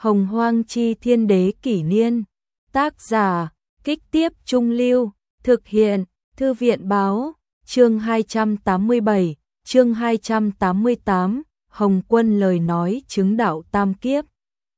Hồng Hoang Chi Thiên Đế Kỷ Niên. Tác giả, Kích Tiếp Trung Lưu. Thực hiện, Thư viện Báo. Chương 287, chương 288, Hồng Quân lời nói chứng đạo tam kiếp.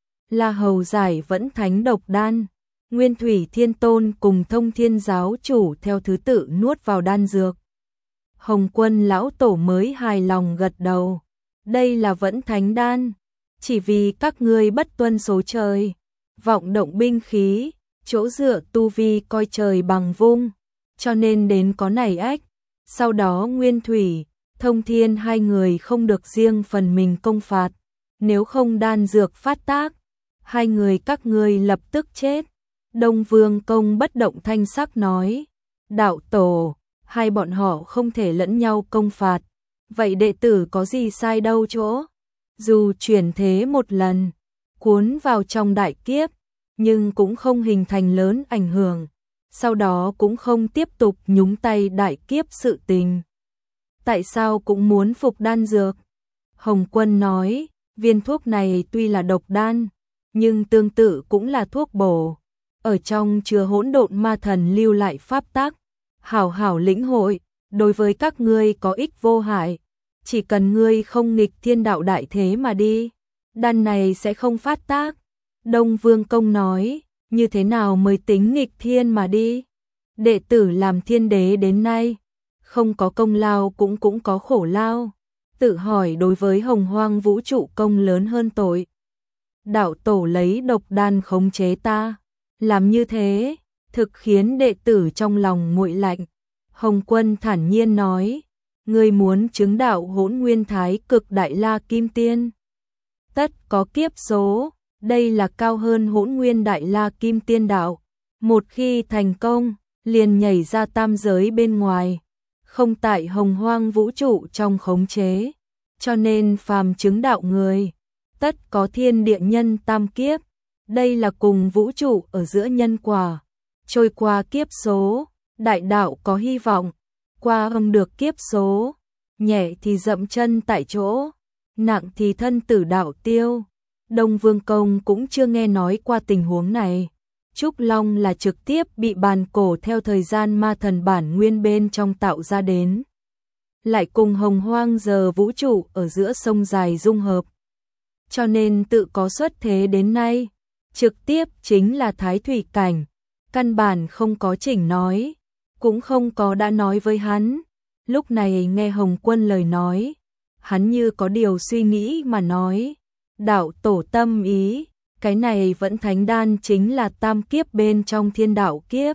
La Hầu giải vẫn thánh độc đan. Nguyên Thủy Thiên Tôn cùng Thông Thiên giáo chủ theo thứ tự nuốt vào đan dược. Hồng Quân lão tổ mới hài lòng gật đầu. Đây là vẫn thánh đan. Chỉ vì các ngươi bất tuân số trời, vọng động binh khí, chỗ dựa tu vi coi trời bằng vung, cho nên đến có này ách. Sau đó Nguyên Thủy, Thông Thiên hai người không được riêng phần mình công phạt, nếu không đan dược phát tác, hai người các ngươi lập tức chết. Đông Vương Công bất động thanh sắc nói, đạo tổ, hai bọn họ không thể lẫn nhau công phạt, vậy đệ tử có gì sai đâu chỗ? Dù chuyển thế một lần, cuốn vào trong đại kiếp, nhưng cũng không hình thành lớn ảnh hưởng, sau đó cũng không tiếp tục nhúng tay đại kiếp sự tình. Tại sao cũng muốn phục đan dược? Hồng Quân nói, viên thuốc này tuy là độc đan, nhưng tương tự cũng là thuốc bổ, ở trong chứa hỗn độn ma thần lưu lại pháp tắc, hảo hảo lĩnh hội, đối với các ngươi có ích vô hại. Chỉ cần ngươi không nghịch thiên đạo đại thế mà đi, đan này sẽ không phát tác. Đông Vương Công nói, như thế nào mới tính nghịch thiên mà đi? Đệ tử làm thiên đế đến nay, không có công lao cũng có khổ lao. Tự hỏi đối với hồng hoang vũ trụ công lớn hơn tội. Đạo tổ lấy độc đan khống chế ta, làm như thế, thực khiến đệ tử trong lòng nguội lạnh. Hồng Quân thản nhiên nói, ngươi muốn chứng đạo hỗn nguyên thái cực đại la kim tiên. Tất có kiếp số, đây là cao hơn hỗn nguyên đại la kim tiên đạo. Một khi thành công, liền nhảy ra tam giới bên ngoài, không tại hồng hoang vũ trụ trong khống chế. Cho nên phàm chứng đạo người, tất có thiên địa nhân tam kiếp. Đây là cùng vũ trụ ở giữa nhân quả. Trôi qua kiếp số, đại đạo có hy vọng. Qua được kiếp số, nhẹ thì dậm chân tại chỗ, nặng thì thân tử đạo tiêu. Đông Vương Công cũng chưa nghe nói qua tình huống này. Trúc Long là trực tiếp bị bàn cổ theo thời gian ma thần bản nguyên bên trong tạo ra đến. Lại cùng hồng hoang giờ vũ trụ ở giữa sông dài dung hợp. Cho nên tự có xuất thế đến nay, trực tiếp chính là thái thủy cảnh, căn bản không có chỉnh nói. Cũng không có đã nói với hắn. Lúc này nghe Hồng Quân lời nói, hắn như có điều suy nghĩ mà nói, đạo tổ tâm ý, cái này vẫn thánh đan chính là tam kiếp bên trong thiên đạo kiếp.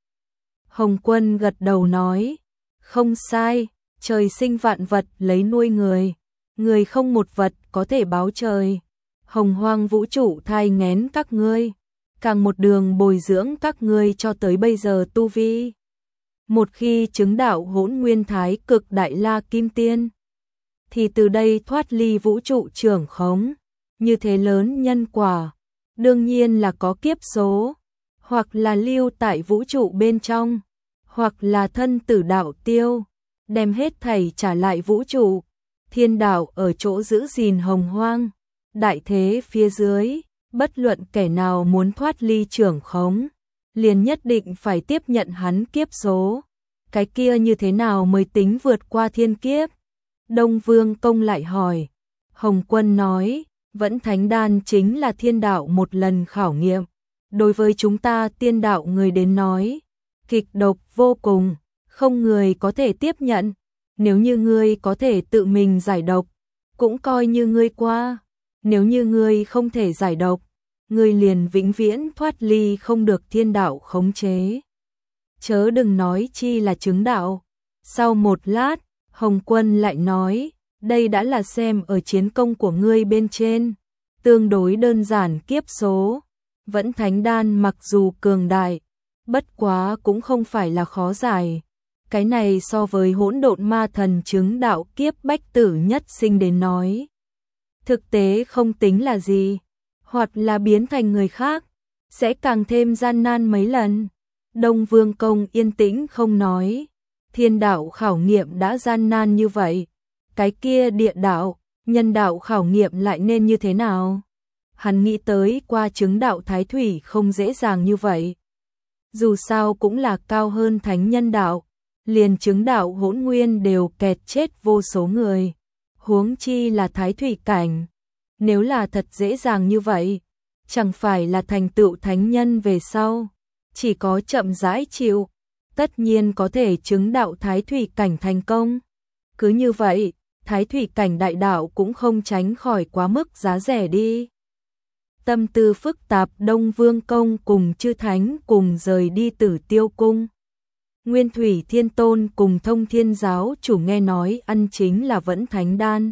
Hồng Quân gật đầu nói, không sai, trời sinh vạn vật lấy nuôi người, người không một vật có thể báo trời. Hồng hoang vũ trụ thai nghén các ngươi, càng một đường bồi dưỡng các ngươi cho tới bây giờ tu vi. Một khi chứng đạo hỗn nguyên thái cực đại la kim tiên, thì từ đây thoát ly vũ trụ trưởng khống, như thế lớn nhân quả, đương nhiên là có kiếp số, hoặc là lưu tại vũ trụ bên trong, hoặc là thân tử đạo tiêu, đem hết thảy trả lại vũ trụ. Thiên đạo ở chỗ giữ gìn hồng hoang, đại thế phía dưới, bất luận kẻ nào muốn thoát ly trưởng khống, liền nhất định phải tiếp nhận hắn kiếp số. Cái kia như thế nào mới tính vượt qua thiên kiếp? Đông Vương Công lại hỏi. Hồng Quân nói, vẫn thánh đan chính là thiên đạo một lần khảo nghiệm. Đối với chúng ta tiên đạo người đến nói, kịch độc vô cùng, không người có thể tiếp nhận. Nếu như ngươi có thể tự mình giải độc, cũng coi như ngươi qua. Nếu như ngươi không thể giải độc, ngươi liền vĩnh viễn thoát ly không được thiên đạo khống chế. Chớ đừng nói chi là chứng đạo. Sau một lát, Hồng Quân lại nói, đây đã là xem ở chiến công của ngươi bên trên, tương đối đơn giản kiếp số. Vẫn thánh đan mặc dù cường đại, bất quá cũng không phải là khó giải. Cái này so với hỗn độn ma thần chứng đạo kiếp bách tử nhất sinh đến nói, thực tế không tính là gì, hoặc là biến thành người khác, sẽ càng thêm gian nan mấy lần. Đông Vương Công yên tĩnh không nói, thiên đạo khảo nghiệm đã gian nan như vậy, cái kia địa đạo, nhân đạo khảo nghiệm lại nên như thế nào? Hắn nghĩ tới qua chứng đạo thái thủy không dễ dàng như vậy. Dù sao cũng là cao hơn thánh nhân đạo, liền chứng đạo hỗn nguyên đều kẹt chết vô số người. Huống chi là thái thủy cảnh. Nếu là thật dễ dàng như vậy, chẳng phải là thành tựu thánh nhân về sau, chỉ có chậm rãi chịu, tất nhiên có thể chứng đạo thái thủy cảnh thành công. Cứ như vậy, thái thủy cảnh đại đạo cũng không tránh khỏi quá mức giá rẻ đi. Tâm tư phức tạp, Đông Vương Công cùng chư thánh cùng rời đi Tử Tiêu Cung. Nguyên Thủy Thiên Tôn cùng Thông Thiên Giáo chủ nghe nói ăn chính là vẫn thánh đan,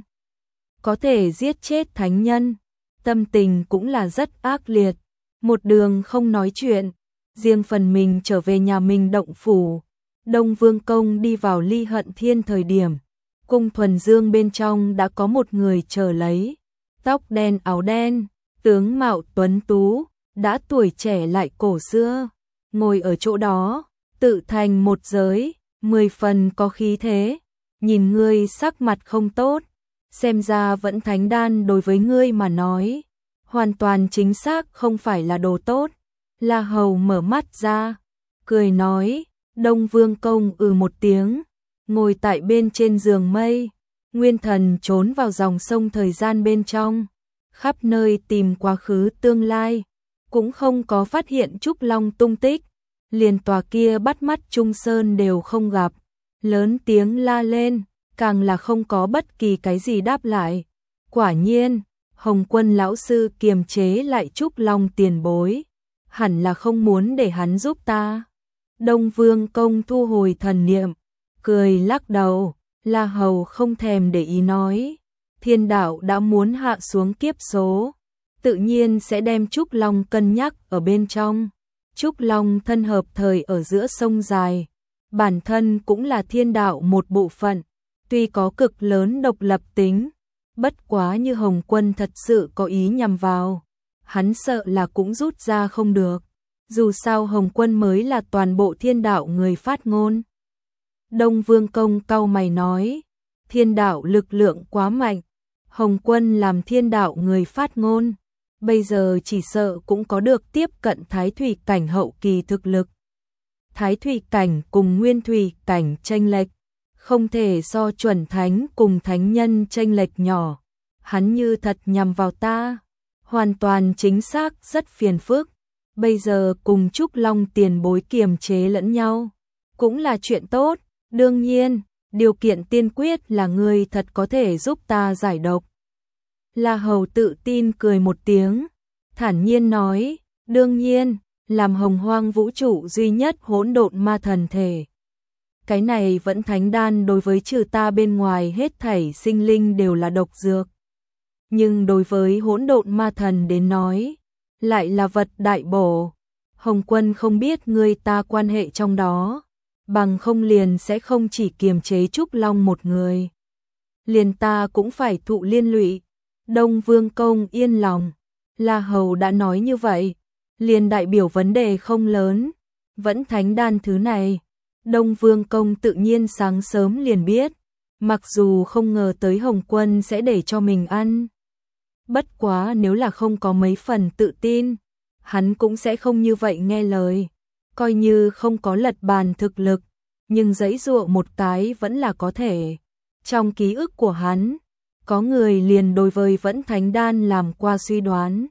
có thể giết chết thánh nhân, tâm tình cũng là rất ác liệt, một đường không nói chuyện, riêng phần mình trở về nhà mình động phủ. Đông Vương Công đi vào Ly Hận Thiên thời điểm, cung thuần dương bên trong đã có một người chờ lấy, tóc đen áo đen, tướng mạo tuấn tú, đã tuổi trẻ lại cổ xưa, ngồi ở chỗ đó, tự thành một giới, 10 phần có khí thế, nhìn ngươi sắc mặt không tốt, xem ra vẫn thánh đan đối với ngươi mà nói, hoàn toàn chính xác không phải là đồ tốt. La Hầu mở mắt ra, cười nói, Đông Vương Công một tiếng, ngồi tại bên trên giường mây, nguyên thần trốn vào dòng sông thời gian bên trong, khắp nơi tìm quá khứ tương lai, cũng không có phát hiện Trúc Long tung tích, liền tòa kia bắt mắt Trung Sơn đều không gặp, lớn tiếng la lên, càng là không có bất kỳ cái gì đáp lại. Quả nhiên, Hồng Quân lão sư kiềm chế lại Trúc Long tiền bối, hẳn là không muốn để hắn giúp ta. Đông Vương Công thu hồi thần niệm, cười lắc đầu, La Hầu không thèm để ý nói, thiên đạo đã muốn hạ xuống kiếp số, tự nhiên sẽ đem Trúc Long cân nhắc ở bên trong. Trúc Long thân hợp thời ở giữa sông dài, bản thân cũng là thiên đạo một bộ phận, tuy có cực lớn độc lập tính, bất quá như Hồng Quân thật sự có ý nhằm vào, hắn sợ là cũng rút ra không được. Dù sao Hồng Quân mới là toàn bộ thiên đạo người phát ngôn. Đông Vương Công cau mày nói, thiên đạo lực lượng quá mạnh, Hồng Quân làm thiên đạo người phát ngôn, bây giờ chỉ sợ cũng có được tiếp cận thái thủy cảnh hậu kỳ thực lực. Thái thủy cảnh cùng nguyên thủy cảnh chênh lệch, không thể so chuẩn thánh cùng thánh nhân chênh lệch nhỏ. Hắn như thật nhằm vào ta, hoàn toàn chính xác rất phiền phức. Bây giờ cùng Trúc Long tiền bối kiềm chế lẫn nhau, cũng là chuyện tốt. Đương nhiên, điều kiện tiên quyết là ngươi thật có thể giúp ta giải độc. La Hầu tự tin cười một tiếng, thản nhiên nói, đương nhiên, làm hồng hoang vũ trụ duy nhất hỗn độn ma thần thể. Cái này vẫn thánh đan đối với trừ ta bên ngoài hết thảy sinh linh đều là độc dược. Nhưng đối với hỗn độn ma thần đến nói, lại là vật đại bổ. Hồng Quân không biết người ta quan hệ trong đó, bằng không liền sẽ không chỉ kiềm chế Trúc Long một người. Liền ta cũng phải thụ liên lụy. Đông Vương Công yên lòng, La Hầu đã nói như vậy, liền đại biểu vấn đề không lớn. Vẫn thánh đan thứ này, Đông Vương Công tự nhiên sáng sớm liền biết, mặc dù không ngờ tới Hồng Quân sẽ để cho mình ăn. Bất quá nếu là không có mấy phần tự tin, hắn cũng sẽ không như vậy nghe lời. Coi như không có lật bàn thực lực, nhưng giãy giụa một cái vẫn là có thể. Trong ký ức của hắn, có người liền đối với vẫn thánh đan làm qua suy đoán.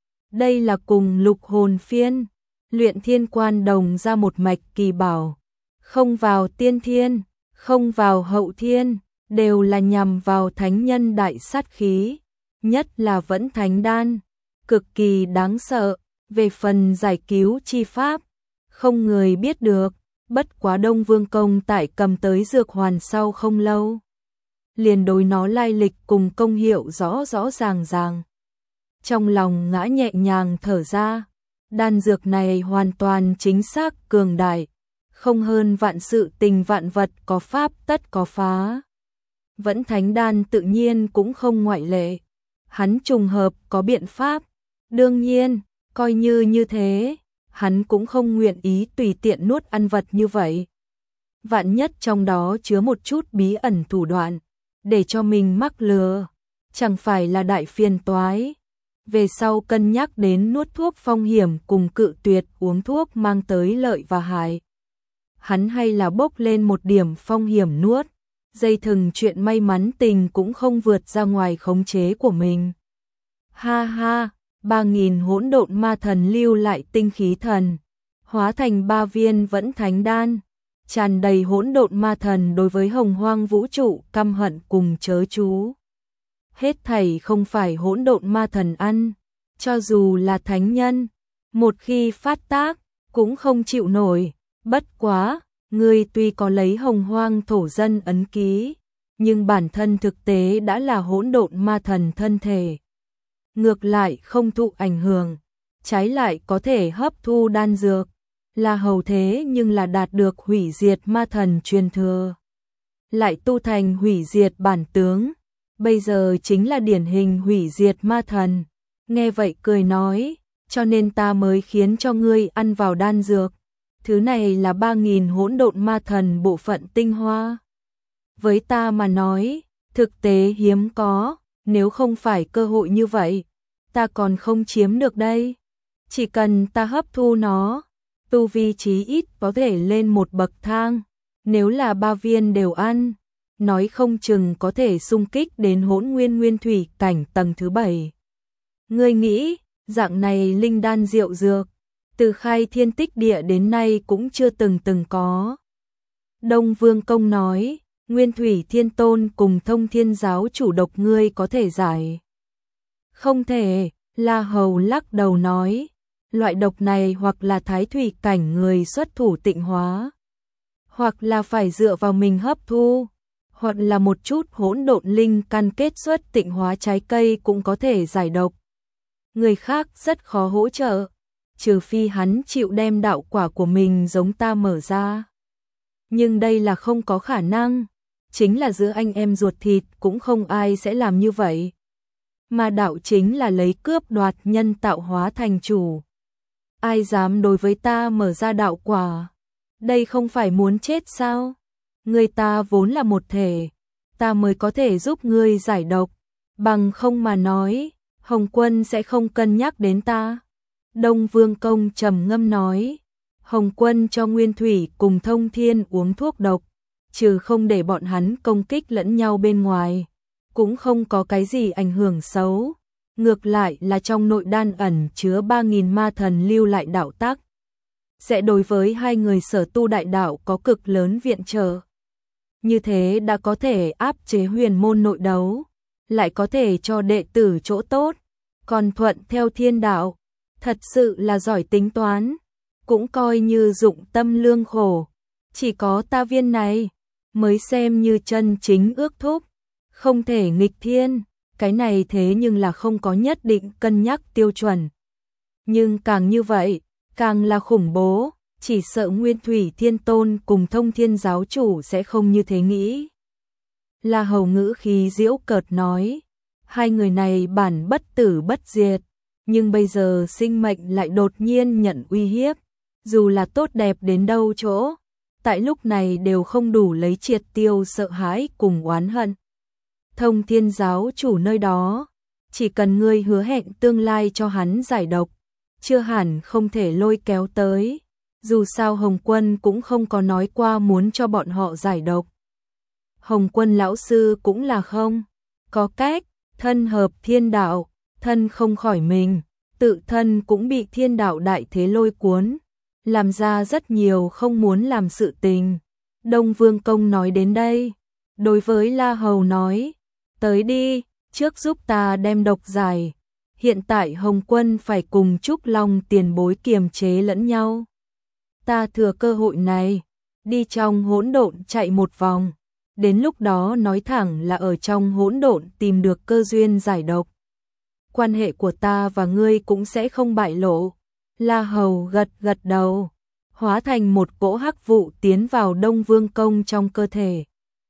Đây là cùng Lục Hồn Phiên, Luyện Thiên Quan đồng ra một mạch kỳ bảo. Không vào tiên thiên, không vào hậu thiên, đều là nhằm vào thánh nhân đại sát khí. Nhất là vẫn thánh đan, cực kỳ đáng sợ. Về phần giải cứu chi pháp, không người biết được. Bất quá Đông Vương Công tại cầm tới dược hoàn sau không lâu, liền đối nó lai lịch cùng công hiệu rõ rõ ràng ràng. Trong lòng ngã nhẹ nhàng thở ra, đan dược này hoàn toàn chính xác cường đại, không hơn vạn sự tình vạn vật có pháp tất có phá. Vẫn thánh đan tự nhiên cũng không ngoại lệ, hắn trùng hợp có biện pháp, đương nhiên, coi như thế, hắn cũng không nguyện ý tùy tiện nuốt ăn vật như vậy. Vạn nhất trong đó chứa một chút bí ẩn thủ đoạn, để cho mình mắc lừa, chẳng phải là đại phiền toái. về sau cân nhắc đến nuốt thuốc phong hiểm cùng cự tuyệt uống thuốc mang tới lợi và hại. Hắn hay là bốc lên một điểm phong hiểm nuốt, dây thừng chuyện may mắn tình cũng không vượt ra ngoài khống chế của mình. Ha ha, 3.000 hỗn độn ma thần lưu lại tinh khí thần, hóa thành 3 viên vẫn thánh đan, tràn đầy hỗn độn ma thần đối với hồng hoang vũ trụ căm hận cùng chớ chú. Hết thảy không phải hỗn độn ma thần ăn, cho dù là thánh nhân, một khi phát tác, cũng không chịu nổi. Bất quá, ngươi tuy có lấy hồng hoang thổ dân ấn ký, nhưng bản thân thực tế đã là hỗn độn ma thần thân thể. Ngược lại không thụ ảnh hưởng, trái lại có thể hấp thu đan dược, là hầu thế nhưng là đạt được hủy diệt ma thần truyền thừa. Lại tu thành hủy diệt bản tướng, bây giờ chính là điển hình hủy diệt ma thần. Nghe vậy cười nói, cho nên ta mới khiến cho ngươi ăn vào đan dược. Thứ này là 3.000 hỗn độn ma thần bộ phận tinh hoa. Với ta mà nói, thực tế hiếm có, nếu không phải cơ hội như vậy, ta còn không chiếm được đây. Chỉ cần ta hấp thu nó, tu vi chí ít có thể lên một bậc thang. Nếu là 3 viên đều ăn, nói không chừng có thể xung kích đến hỗn nguyên nguyên thủy cảnh tầng thứ 7. Ngươi nghĩ, dạng này linh đan diệu dược, từ khai thiên tích địa đến nay cũng chưa từng có. Đông Vương Công nói, Nguyên Thủy Thiên Tôn cùng Thông Thiên Giáo chủ độc ngươi có thể giải. Không thể, La Hầu lắc đầu nói, loại độc này hoặc là thái thủy cảnh người xuất thủ tịnh hóa, hoặc là phải dựa vào mình hấp thu, hoặc là một chút hỗn độn linh căn kết xuất tịnh hóa trái cây cũng có thể giải độc. Người khác rất khó hỗ trợ, trừ phi hắn chịu đem đạo quả của mình giống ta mở ra. Nhưng đây là không có khả năng, chính là giữa anh em ruột thịt cũng không ai sẽ làm như vậy. Mà đạo chính là lấy cướp đoạt nhân tạo hóa thành chủ. Ai dám đối với ta mở ra đạo quả? Đây không phải muốn chết sao? Người ta vốn là một thể, ta mới có thể giúp ngươi giải độc, bằng không mà nói, Hồng Quân sẽ không cân nhắc đến ta. Đông Vương Công trầm ngâm nói, Hồng Quân cho Nguyên Thủy cùng Thông Thiên uống thuốc độc, trừ không để bọn hắn công kích lẫn nhau bên ngoài, cũng không có cái gì ảnh hưởng xấu. Ngược lại là trong nội đan ẩn chứa 3.000 ma thần lưu lại đạo tắc, sẽ đối với hai người sở tu đại đạo có cực lớn viện trợ. Như thế đã có thể áp chế huyền môn nội đấu, lại có thể cho đệ tử chỗ tốt, còn thuận theo thiên đạo, thật sự là giỏi tính toán, cũng coi như dụng tâm lương khổ. Chỉ có ta viên này mới xem như chân chính ước thúc, không thể nghịch thiên. Cái này thế nhưng là không có nhất định cân nhắc tiêu chuẩn. Nhưng càng như vậy, càng là khủng bố, chỉ sợ Nguyên Thủy Thiên Tôn cùng Thông Thiên Giáo chủ sẽ không như thế nghĩ. La Hầu ngữ khí giễu cợt nói, hai người này bản bất tử bất diệt, nhưng bây giờ sinh mệnh lại đột nhiên nhận uy hiếp, dù là tốt đẹp đến đâu chỗ, tại lúc này đều không đủ lấy triệt tiêu sợ hãi cùng oán hận. Thông Thiên Giáo chủ nơi đó, chỉ cần ngươi hứa hẹn tương lai cho hắn giải độc, chưa hẳn không thể lôi kéo tới, dù sao Hồng Quân cũng không có nói qua muốn cho bọn họ giải độc. Hồng Quân lão sư cũng là không có cách, thân hợp thiên đạo, thân không khỏi mình, tự thân cũng bị thiên đạo đại thế lôi cuốn, làm ra rất nhiều không muốn làm sự tình. Đông Vương Công nói đến đây, đối với La Hầu nói, tới đi, trước giúp ta đem độc giải. Hiện tại Hồng Quân phải cùng Trúc Long tiền bối kiềm chế lẫn nhau. Ta thừa cơ hội này, đi trong hỗn độn chạy một vòng. Đến lúc đó nói thẳng là ở trong hỗn độn tìm được cơ duyên giải độc. Quan hệ của ta và ngươi cũng sẽ không bại lộ. La Hầu gật gật đầu, hóa thành một cỗ hắc vụ tiến vào Đông Vương Công trong cơ thể.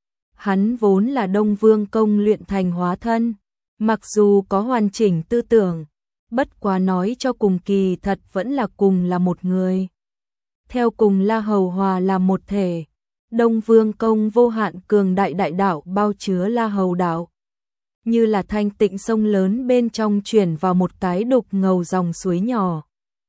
Hắn vốn là Đông Vương Công luyện thành hóa thân, mặc dù có hoàn chỉnh tư tưởng, bất quá nói cho cùng kỳ thật vẫn là cùng là một người. Theo cùng La Hầu hòa là một thể, Đông Vương Công vô hạn cường đại đại đạo bao chứa La Hầu đạo. như là thanh tịnh sông lớn bên trong chuyển vào một cái đục ngầu dòng suối nhỏ.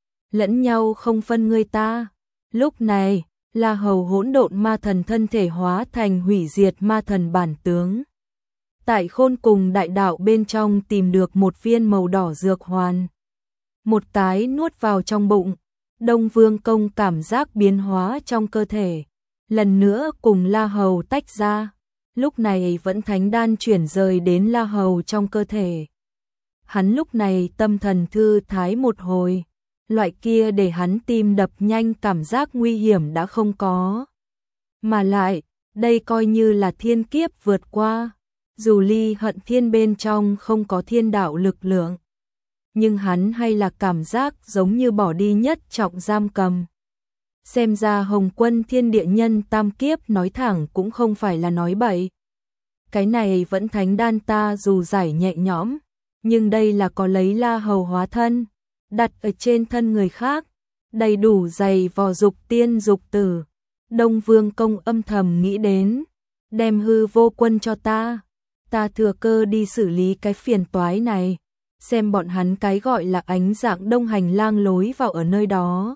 Lẫn nhau không phân ngươi ta. Lúc này, La Hầu hỗn độn ma thần thân thể hóa thành hủy diệt ma thần bản tướng. Tại khôn cùng đại đạo bên trong tìm được một viên màu đỏ dược hoàn. Một cái nuốt vào trong bụng, Đông Vương Công cảm giác biến hóa trong cơ thể. Lần nữa cùng La Hầu tách ra, lúc này vẫn thánh đan chuyển rời đến La Hầu trong cơ thể. Hắn lúc này tâm thần thư thái một hồi, loại kia để hắn tim đập nhanh cảm giác nguy hiểm đã không có. Mà lại, đây coi như là thiên kiếp vượt qua, dù ly hận thiên bên trong không có thiên đạo lực lượng. Nhưng hắn hay là cảm giác giống như bỏ đi nhất trọng giam cầm. Xem ra Hồng Quân Thiên Địa Nhân tam kiếp nói thẳng cũng không phải là nói bậy. Cái này vẫn thánh đan ta dù giải nhẹ nhõm, nhưng đây là có lấy La Hầu hóa thân, đặt ở trên thân người khác, đầy đủ dày vò dục tiên dục tử. Đông Vương Công âm thầm nghĩ đến, đem hư vô quân cho ta thừa cơ đi xử lý cái phiền toái này, xem bọn hắn cái gọi là ánh dạng đông hành lang lối vào ở nơi đó.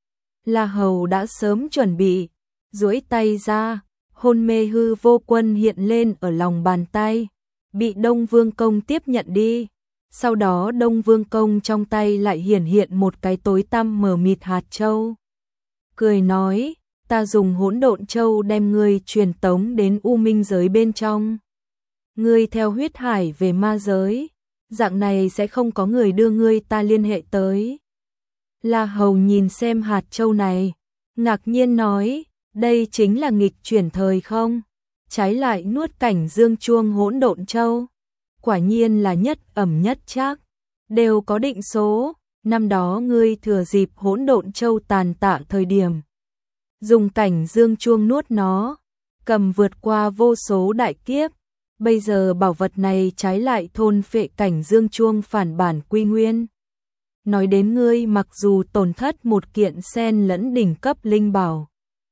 La Hầu đã sớm chuẩn bị, duỗi tay ra, hôn mê hư vô quân hiện lên ở lòng bàn tay, bị Đông Vương Công tiếp nhận đi. Sau đó Đông Vương Công trong tay lại hiển hiện một cái tối tăm mờ mịt hạt châu. Cười nói, ta dùng hỗn độn châu đem ngươi truyền tống đến U Minh giới bên trong. Ngươi theo huyết hải về ma giới, dạng này sẽ không có người đưa ngươi ta liên hệ tới. La Hầu nhìn xem hạt châu này, ngạc nhiên nói, đây chính là nghịch chuyển thời không? Trái lại nuốt cảnh dương chuông hỗn độn châu. Quả nhiên là nhất ẩm nhất trác, đều có định số. Năm đó ngươi thừa dịp hỗn độn châu tàn tạ thời điểm, dùng cảnh dương chuông nuốt nó, cầm vượt qua vô số đại kiếp. Bây giờ bảo vật này trái lại thôn phệ cảnh dương chuông phản bản quy nguyên. Nói đến ngươi mặc dù tổn thất một kiện sen lẫn đỉnh cấp linh bảo,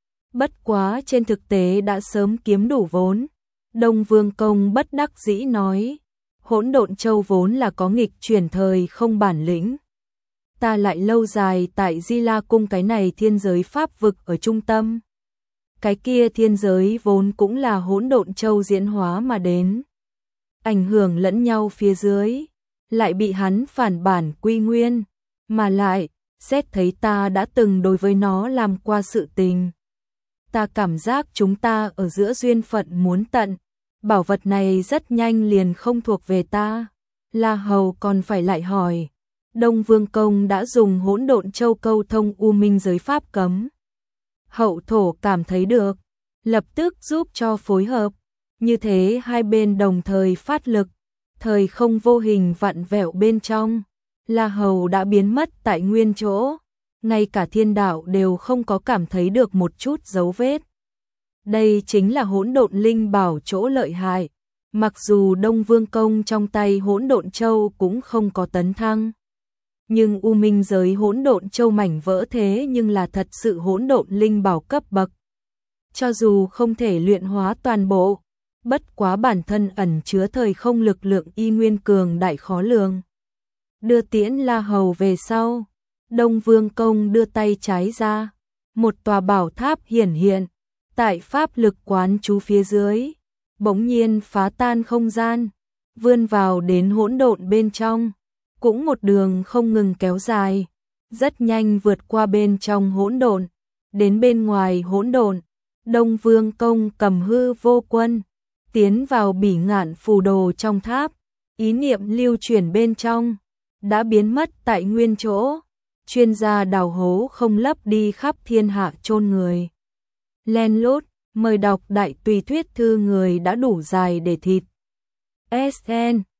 bất quá trên thực tế đã sớm kiếm đủ vốn. Đông Vương Công bất đắc dĩ nói, hỗn độn châu vốn là có nghịch chuyển thời không bản lĩnh. Ta lại lâu dài tại Di La Cung cái này thiên giới pháp vực ở trung tâm. Cái kia thiên giới vốn cũng là hỗn độn châu diễn hóa mà đến. Ảnh hưởng lẫn nhau phía dưới, lại bị hắn phản bản quy nguyên. Mà lại, xét thấy ta đã từng đối với nó làm qua sự tình. Ta cảm giác chúng ta ở giữa duyên phận muốn tận. Bảo vật này rất nhanh liền không thuộc về ta. La Hầu còn phải lại hỏi. Đông Vương Công đã dùng hỗn độn châu câu thông U Minh giới pháp cấm. Hậu thổ cảm thấy được, lập tức giúp cho phối hợp. Như thế hai bên đồng thời phát lực, thời không vô hình vặn vẹo bên trong. La Hầu đã biến mất tại nguyên chỗ, ngay cả thiên đạo đều không có cảm thấy được một chút dấu vết. Đây chính là hỗn độn linh bảo chỗ lợi hại, mặc dù Đông Vương Công trong tay hỗn độn châu cũng không có tấn thăng. Nhưng U Minh giới hỗn độn châu mảnh vỡ thế nhưng là thật sự hỗn độn linh bảo cấp bậc. Cho dù không thể luyện hóa toàn bộ, bất quá bản thân ẩn chứa thời không lực lượng y nguyên cường đại khó lường. Đưa tiễn La Hầu về sau, Đông Vương Công đưa tay trái ra, một tòa bảo tháp hiển hiện, tại pháp lực quán chú phía dưới, bỗng nhiên phá tan không gian, vươn vào đến hỗn độn bên trong, cũng một đường không ngừng kéo dài, rất nhanh vượt qua bên trong hỗn độn, đến bên ngoài hỗn độn. Đông Vương Công cầm hư vô quân, tiến vào bỉ ngạn phù đồ trong tháp, ý niệm lưu chuyển bên trong, đã biến mất tại nguyên chỗ. Chuyên gia đào hố không lấp đi khắp thiên hạ chôn người. Len lút, mời đọc đại tùy thuyết thư người đã đủ dài để thịt. SN